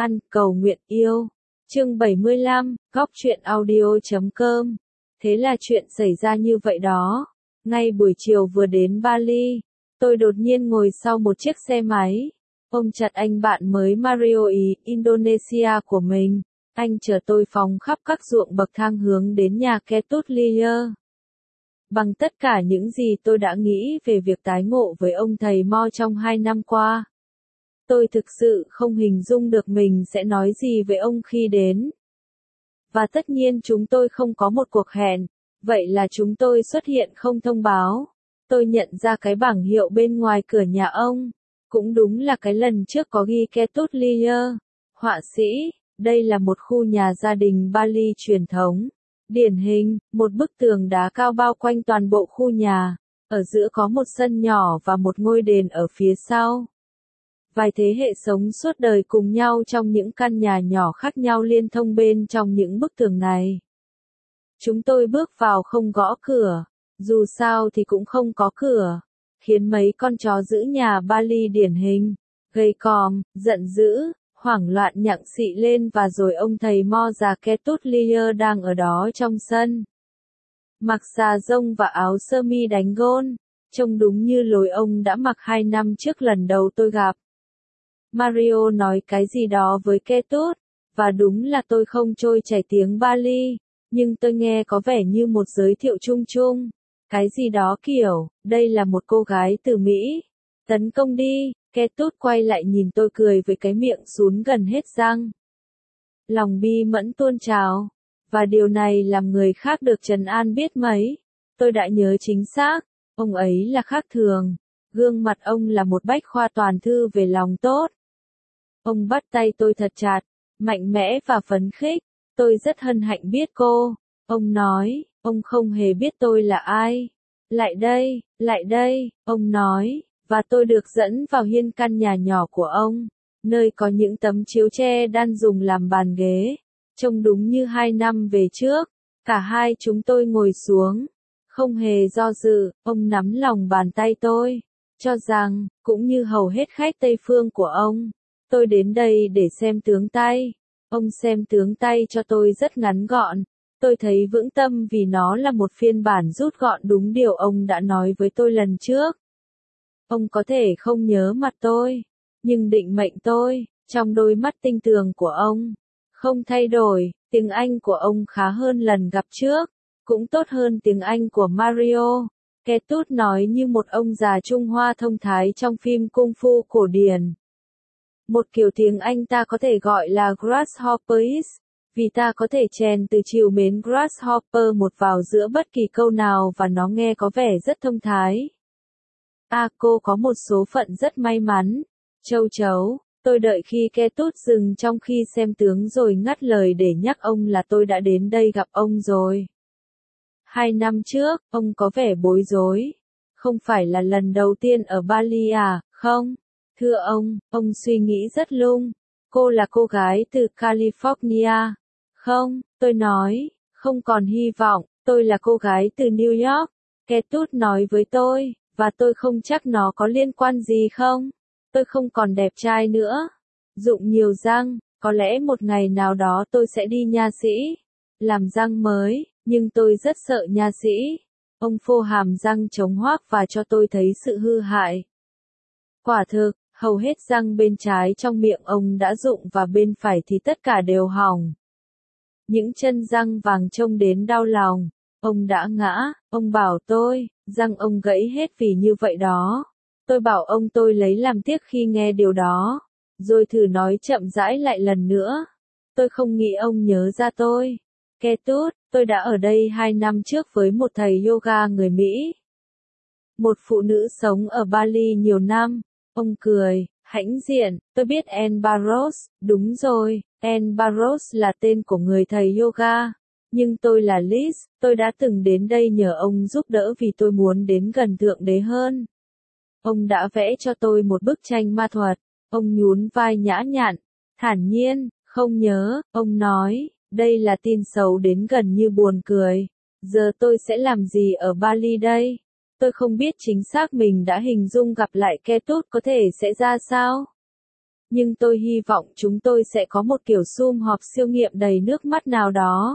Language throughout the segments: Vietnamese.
Ăn cầu nguyện yêu. Chương 75, góc truyện audio.com. Thế là chuyện xảy ra như vậy đó. Ngay buổi chiều vừa đến Bali, tôi đột nhiên ngồi sau một chiếc xe máy, ôm chặt anh bạn mới Mario Indonesia của mình. Anh chở tôi phóng khắp các ruộng bậc thang hướng đến nhà Ketut Lier. Bằng tất cả những gì tôi đã nghĩ về việc tái ngộ với ông thầy Mo trong 2 năm qua, tôi thực sự không hình dung được mình sẽ nói gì với ông khi đến. Và tất nhiên chúng tôi không có một cuộc hẹn, vậy là chúng tôi xuất hiện không thông báo. Tôi nhận ra cái bảng hiệu bên ngoài cửa nhà ông, cũng đúng là cái lần trước có ghi Ketut Lier, họa sĩ. Đây là một khu nhà gia đình Bali truyền thống, điển hình, một bức tường đá cao bao quanh toàn bộ khu nhà, ở giữa có một sân nhỏ và một ngôi đền ở phía sau. Vài thế hệ sống suốt đời cùng nhau trong những căn nhà nhỏ khác nhau liên thông bên trong những bức tường này. Chúng tôi bước vào không gõ cửa, dù sao thì cũng không có cửa, khiến mấy con chó giữ nhà Bali điển hình, gầy còm, giận dữ, hoảng loạn nhặng xị lên và rồi ông thầy Mo già Ketut Lier đang ở đó trong sân. Mặc xà rông và áo sơ mi đánh gôn, trông đúng như lối ông đã mặc 2 năm trước lần đầu tôi gặp. Mario nói cái gì đó với Ketut, và đúng là tôi không trôi chảy tiếng Bali, nhưng tôi nghe có vẻ như một giới thiệu chung chung. Cái gì đó kiểu, đây là một cô gái từ Mỹ. Tấn công đi. Ketut quay lại nhìn tôi cười với cái miệng sún gần hết răng. Lòng bi mẫn tuôn trào, và điều này làm người khác được trấn an biết mấy. Tôi đã nhớ chính xác, ông ấy là khác thường. Gương mặt ông là một bách khoa toàn thư về lòng tốt. Ông bắt tay tôi thật chặt, mạnh mẽ và phấn khích. Tôi rất hân hạnh biết cô. Ông nói, ông không hề biết tôi là ai. Lại đây, ông nói. Và tôi được dẫn vào hiên căn nhà nhỏ của ông, nơi có những tấm chiếu tre đan dùng làm bàn ghế, trông đúng như 2 năm về trước. Cả hai chúng tôi ngồi xuống, không hề do dự, ông nắm lòng bàn tay tôi, cho rằng, cũng như hầu hết khách Tây phương của ông, tôi đến đây để xem tướng tay. Ông xem tướng tay cho tôi rất ngắn gọn, tôi thấy vững tâm vì nó là một phiên bản rút gọn đúng điều ông đã nói với tôi lần trước. Ông có thể không nhớ mặt tôi, nhưng định mệnh tôi, trong đôi mắt tinh tường của ông, không thay đổi. Tiếng Anh của ông khá hơn lần gặp trước, cũng tốt hơn tiếng Anh của Mario. Ketut nói như một ông già Trung Hoa thông thái trong phim Kung Fu cổ điển. Một kiểu tiếng Anh ta có thể gọi là Grasshopperis, vì ta có thể chèn từ trìu mến Grasshopper một vào giữa bất kỳ câu nào và nó nghe có vẻ rất thông thái. Cô có một số phận rất may mắn. Châu chấu, tôi đợi khi Ketut dừng trong khi xem tướng rồi ngắt lời để nhắc ông là tôi đã đến đây gặp ông rồi. 2 năm trước, ông có vẻ bối rối. Không phải là lần đầu tiên ở Bali à, không? Thưa ông suy nghĩ rất lung. Cô là cô gái từ California. Không, tôi nói, không còn hy vọng, tôi là cô gái từ New York. Ketut nói với tôi. Và tôi không chắc nó có liên quan gì không? Tôi không còn đẹp trai nữa. Rụng nhiều răng, có lẽ một ngày nào đó tôi sẽ đi nha sĩ. Làm răng mới, nhưng tôi rất sợ nha sĩ. Ông phô hàm răng chống hoác và cho tôi thấy sự hư hại. Quả thực, hầu hết răng bên trái trong miệng ông đã rụng và bên phải thì tất cả đều hỏng. Những chân răng vàng trông đến đau lòng. Ông đã ngã, ông bảo tôi, răng ông gãy hết vì như vậy đó. Tôi bảo ông tôi lấy làm tiếc khi nghe điều đó, rồi thử nói chậm rãi lại lần nữa. Tôi không nghĩ ông nhớ ra tôi. Ketut, tôi đã ở đây 2 năm trước với một thầy yoga người Mỹ. Một phụ nữ sống ở Bali nhiều năm. Ông cười, hãnh diện, tôi biết Anne Barros, đúng rồi, Anne Barros là tên của người thầy yoga. Nhưng tôi là Liz, tôi đã từng đến đây nhờ ông giúp đỡ vì tôi muốn đến gần Thượng Đế hơn. Ông đã vẽ cho tôi một bức tranh ma thuật. Ông nhún vai nhã nhặn, thản nhiên, không nhớ, ông nói, đây là tin xấu đến gần như buồn cười. Giờ tôi sẽ làm gì ở Bali đây? Tôi không biết chính xác mình đã hình dung gặp lại Ketut có thể sẽ ra sao. Nhưng tôi hy vọng chúng tôi sẽ có một kiểu sum họp siêu nghiệm đầy nước mắt nào đó.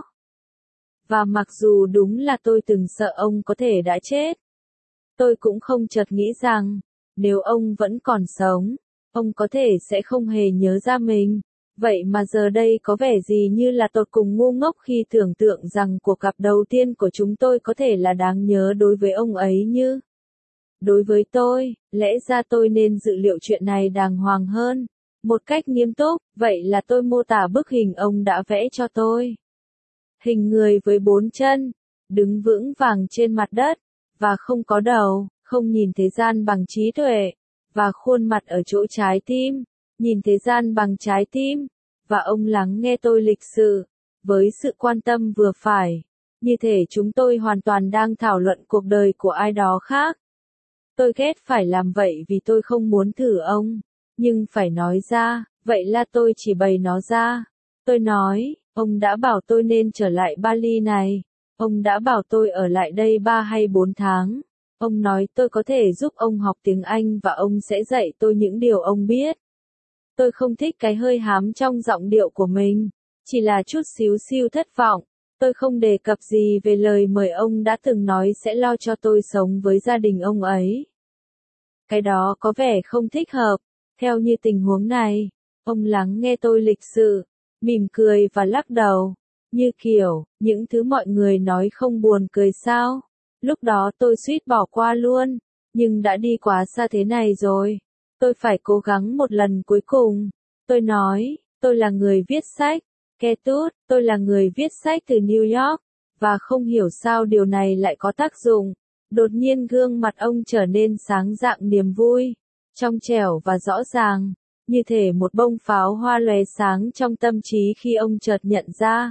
Và mặc dù đúng là tôi từng sợ ông có thể đã chết, tôi cũng không chợt nghĩ rằng, nếu ông vẫn còn sống, ông có thể sẽ không hề nhớ ra mình. Vậy mà giờ đây có vẻ gì như là tột cùng ngu ngốc khi tưởng tượng rằng cuộc gặp đầu tiên của chúng tôi có thể là đáng nhớ đối với ông ấy như. Đối với tôi, lẽ ra tôi nên dự liệu chuyện này đàng hoàng hơn. Một cách nghiêm túc, vậy là tôi mô tả bức hình ông đã vẽ cho tôi. Hình người với 4 chân, đứng vững vàng trên mặt đất, và không có đầu, không nhìn thế gian bằng trí tuệ, và khuôn mặt ở chỗ trái tim, nhìn thế gian bằng trái tim, và ông lắng nghe tôi lịch sự, với sự quan tâm vừa phải, như thể chúng tôi hoàn toàn đang thảo luận cuộc đời của ai đó khác. Tôi ghét phải làm vậy vì tôi không muốn thử ông, nhưng phải nói ra, vậy là tôi chỉ bày nó ra. Tôi nói, ông đã bảo tôi nên trở lại Bali này. Ông đã bảo tôi ở lại đây 3 hay 4 tháng. Ông nói tôi có thể giúp ông học tiếng Anh và ông sẽ dạy tôi những điều ông biết. Tôi không thích cái hơi hám trong giọng điệu của mình, chỉ là chút xíu xiu thất vọng. Tôi không đề cập gì về lời mời ông đã từng nói sẽ lo cho tôi sống với gia đình ông ấy. Cái đó có vẻ không thích hợp. Theo như tình huống này, ông lắng nghe tôi lịch sự, mỉm cười và lắc đầu, như kiểu, những thứ mọi người nói không buồn cười sao. Lúc đó tôi suýt bỏ qua luôn, nhưng đã đi quá xa thế này rồi. Tôi phải cố gắng một lần cuối cùng. Tôi nói, tôi là người viết sách, Ketut, tôi là người viết sách từ New York, và không hiểu sao điều này lại có tác dụng. Đột nhiên gương mặt ông trở nên sáng rạng niềm vui, trong trẻo và rõ ràng, như thể một bông pháo hoa lóe sáng trong tâm trí khi ông chợt nhận ra.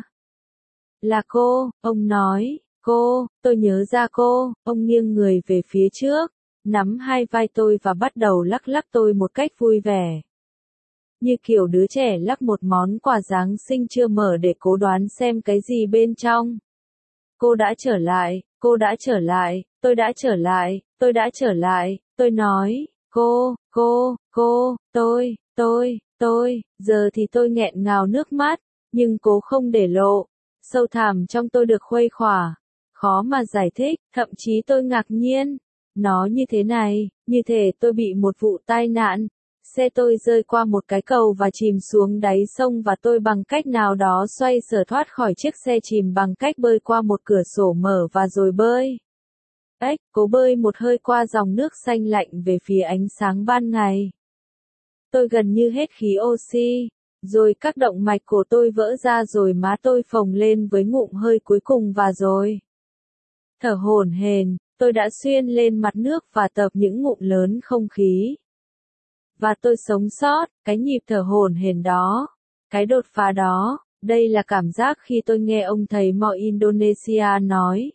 Là cô, ông nói, cô, tôi nhớ ra cô, ông nghiêng người về phía trước, nắm hai vai tôi và bắt đầu lắc lắc tôi một cách vui vẻ. Như kiểu đứa trẻ lắc một món quà Giáng sinh chưa mở để cố đoán xem cái gì bên trong. Cô đã trở lại, cô đã trở lại, tôi đã trở lại, tôi đã trở lại, tôi nói, tôi, giờ thì tôi nghẹn ngào nước mắt, nhưng cố không để lộ. Sâu thẳm trong tôi được khuây khỏa, khó mà giải thích, thậm chí tôi ngạc nhiên. Nó như thế này, như thể tôi bị một vụ tai nạn. Xe tôi rơi qua một cái cầu và chìm xuống đáy sông và tôi bằng cách nào đó xoay sở thoát khỏi chiếc xe chìm bằng cách bơi qua một cửa sổ mở và rồi bơi. Cố bơi một hơi qua dòng nước xanh lạnh về phía ánh sáng ban ngày. Tôi gần như hết khí oxy, rồi các động mạch của tôi vỡ ra rồi má tôi phồng lên với ngụm hơi cuối cùng và rồi. Thở hổn hển, tôi đã xuyên lên mặt nước và tập những ngụm lớn không khí. Và tôi sống sót, cái nhịp thở hổn hển đó, cái đột phá đó, đây là cảm giác khi tôi nghe ông thầy Mo Indonesia nói.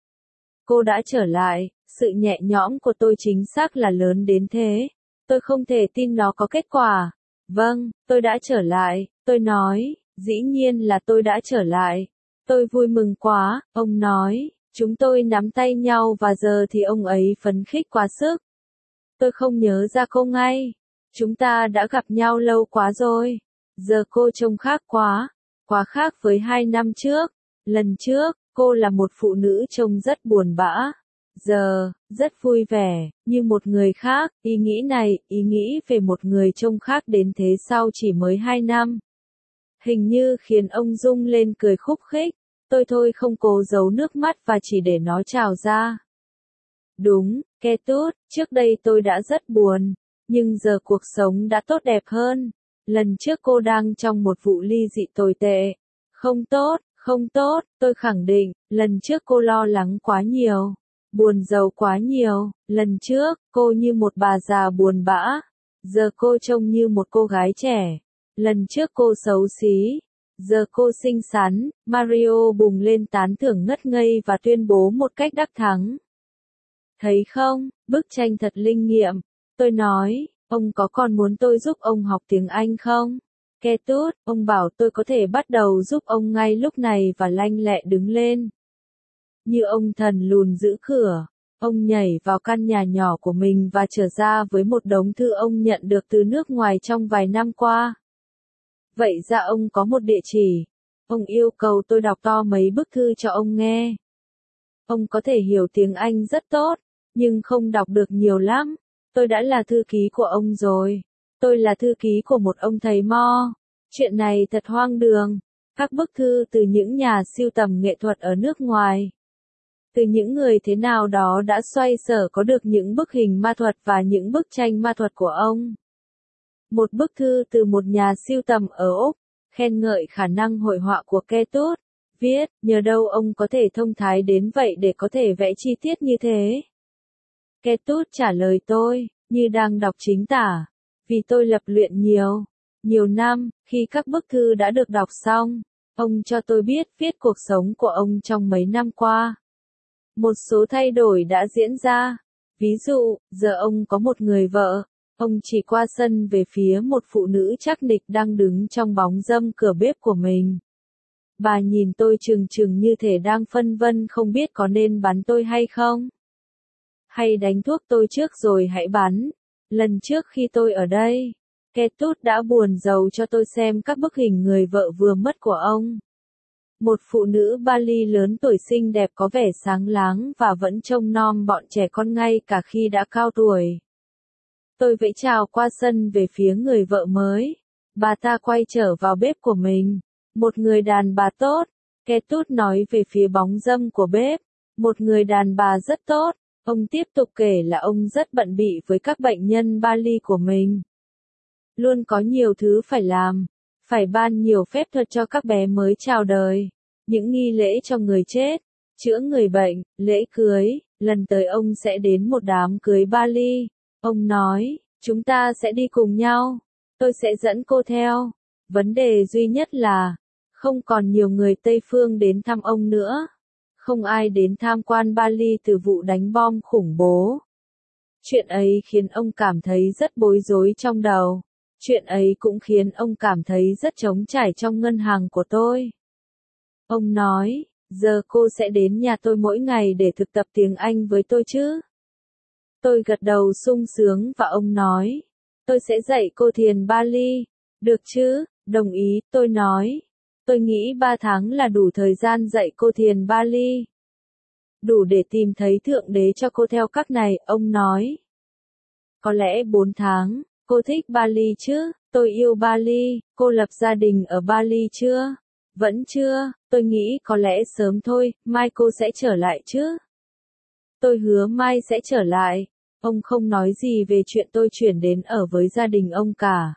Cô đã trở lại, sự nhẹ nhõm của tôi chính xác là lớn đến thế. Tôi không thể tin nó có kết quả. Vâng, tôi đã trở lại, tôi nói, dĩ nhiên là tôi đã trở lại. Tôi vui mừng quá, ông nói, chúng tôi nắm tay nhau và giờ thì ông ấy phấn khích quá sức. Tôi không nhớ ra cô ngay. Chúng ta đã gặp nhau lâu quá rồi. Giờ cô trông khác quá, quá khác với 2 năm trước. Lần trước, cô là một phụ nữ trông rất buồn bã. Giờ, rất vui vẻ, như một người khác. Ý nghĩ này, ý nghĩ về một người trông khác đến thế sau chỉ mới 2 năm. Hình như khiến ông rung lên cười khúc khích. Tôi thôi không cố giấu nước mắt và chỉ để nó trào ra. Đúng, Ketut, trước đây tôi đã rất buồn. Nhưng giờ cuộc sống đã tốt đẹp hơn. Lần trước cô đang trong một vụ ly dị tồi tệ. Không tốt, tôi khẳng định, lần trước cô lo lắng quá nhiều. Buồn rầu quá nhiều, lần trước, cô như một bà già buồn bã. Giờ cô trông như một cô gái trẻ. Lần trước cô xấu xí. Giờ cô xinh xắn. Mario bùng lên tán thưởng ngất ngây và tuyên bố một cách đắc thắng. Thấy không, bức tranh thật linh nghiệm. Tôi nói, ông có còn muốn tôi giúp ông học tiếng Anh không? Ketut, ông bảo tôi có thể bắt đầu giúp ông ngay lúc này và lanh lẹ đứng lên. Như ông thần lùn giữ cửa. Ông nhảy vào căn nhà nhỏ của mình và trở ra với một đống thư ông nhận được từ nước ngoài trong vài năm qua. Vậy ra ông có một địa chỉ. Ông yêu cầu tôi đọc to mấy bức thư cho ông nghe. Ông có thể hiểu tiếng Anh rất tốt, nhưng không đọc được nhiều lắm. Tôi đã là thư ký của ông rồi. Tôi là thư ký của một ông thầy mo. Chuyện này thật hoang đường. Các bức thư từ những nhà sưu tầm nghệ thuật ở nước ngoài. Từ những người thế nào đó đã xoay sở có được những bức hình ma thuật và những bức tranh ma thuật của ông. Một bức thư từ một nhà sưu tầm ở Úc, khen ngợi khả năng hội họa của Ketut. Viết, nhờ đâu ông có thể thông thái đến vậy để có thể vẽ chi tiết như thế. Ketut trả lời tôi, như đang đọc chính tả. Vì tôi lập luyện nhiều năm, khi các bức thư đã được đọc xong, ông cho tôi biết viết cuộc sống của ông trong mấy năm qua. Một số thay đổi đã diễn ra. Ví dụ, giờ ông có một người vợ. Ông chỉ qua sân về phía một phụ nữ chắc nịch đang đứng trong bóng râm cửa bếp của mình. Bà nhìn tôi chừng chừng như thể đang phân vân không biết có nên bắn tôi hay không. Hay đánh thuốc tôi trước rồi hãy bắn. Lần trước khi tôi ở đây, Ketut đã buồn rầu cho tôi xem các bức hình người vợ vừa mất của ông. Một phụ nữ Bali lớn tuổi xinh đẹp có vẻ sáng láng và vẫn trông nom bọn trẻ con ngay cả khi đã cao tuổi. Tôi vẫy chào qua sân về phía người vợ mới. Bà ta quay trở vào bếp của mình. Một người đàn bà tốt. Ketut nói về phía bóng râm của bếp. Một người đàn bà rất tốt. Ông tiếp tục kể là ông rất bận bị với các bệnh nhân Bali của mình. Luôn có nhiều thứ phải làm. Phải ban nhiều phép thuật cho các bé mới chào đời. Những nghi lễ cho người chết. Chữa người bệnh, lễ cưới. Lần tới ông sẽ đến một đám cưới Bali. Ông nói, chúng ta sẽ đi cùng nhau. Tôi sẽ dẫn cô theo. Vấn đề duy nhất là, không còn nhiều người Tây Phương đến thăm ông nữa. Không ai đến tham quan Bali từ vụ đánh bom khủng bố. Chuyện ấy khiến ông cảm thấy rất bối rối trong đầu. Chuyện ấy cũng khiến ông cảm thấy rất trống trải trong ngân hàng của tôi. Ông nói, giờ cô sẽ đến nhà tôi mỗi ngày để thực tập tiếng Anh với tôi chứ? Tôi gật đầu sung sướng và ông nói, tôi sẽ dạy cô thiền Bali. Được chứ, đồng ý, tôi nói. Tôi nghĩ 3 tháng là đủ thời gian dạy cô thiền Bali. Đủ để tìm thấy Thượng Đế cho cô theo cách này, ông nói. Có lẽ 4 tháng, cô thích Bali chứ? Tôi yêu Bali, cô lập gia đình ở Bali chưa? Vẫn chưa, tôi nghĩ có lẽ sớm thôi, mai cô sẽ trở lại chứ? Tôi hứa mai sẽ trở lại. Ông không nói gì về chuyện tôi chuyển đến ở với gia đình ông cả.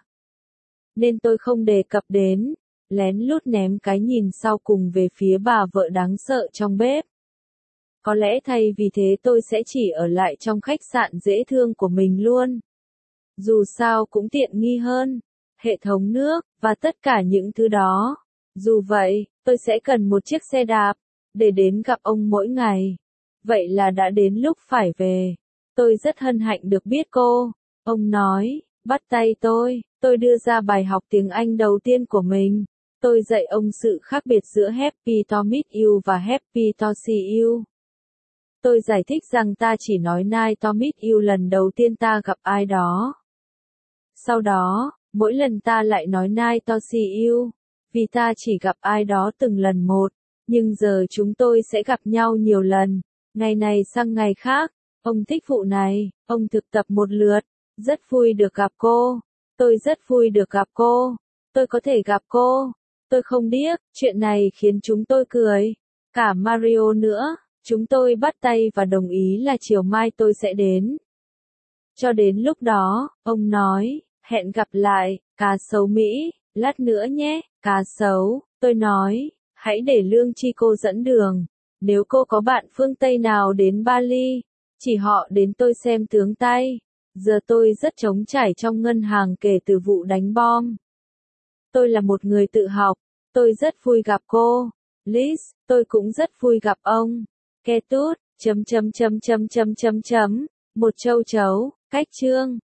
Nên tôi không đề cập đến, lén lút ném cái nhìn sau cùng về phía bà vợ đáng sợ trong bếp. Có lẽ thay vì thế tôi sẽ chỉ ở lại trong khách sạn dễ thương của mình luôn. Dù sao cũng tiện nghi hơn, hệ thống nước, và tất cả những thứ đó. Dù vậy, tôi sẽ cần một chiếc xe đạp, để đến gặp ông mỗi ngày. Vậy là đã đến lúc phải về. Tôi rất hân hạnh được biết cô. Ông nói, bắt tay tôi đưa ra bài học tiếng Anh đầu tiên của mình. Tôi dạy ông sự khác biệt giữa Happy to meet you và Happy to see you. Tôi giải thích rằng ta chỉ nói nice to meet you lần đầu tiên ta gặp ai đó. Sau đó, mỗi lần ta lại nói nice to see you, vì ta chỉ gặp ai đó từng lần một. Nhưng giờ chúng tôi sẽ gặp nhau nhiều lần, ngày này sang ngày khác. Ông thích vụ này, ông thực tập một lượt. Rất vui được gặp cô. Tôi rất vui được gặp cô. Tôi có thể gặp cô. Tôi không điếc, chuyện này khiến chúng tôi cười. Cả Mario nữa. Chúng tôi bắt tay và đồng ý là chiều mai tôi sẽ đến. Cho đến lúc đó, ông nói, hẹn gặp lại, cá sấu Mỹ, lát nữa nhé, cá sấu. Tôi nói, hãy để Lương Chi cô dẫn đường. Nếu cô có bạn phương Tây nào đến Bali, chỉ họ đến tôi xem tướng tay. Giờ tôi rất trống trải trong ngân hàng kể từ vụ đánh bom. Tôi là một người tự học. Tôi rất vui gặp cô. Liz, tôi cũng rất vui gặp ông. Ketut, một châu chấu, cách chương.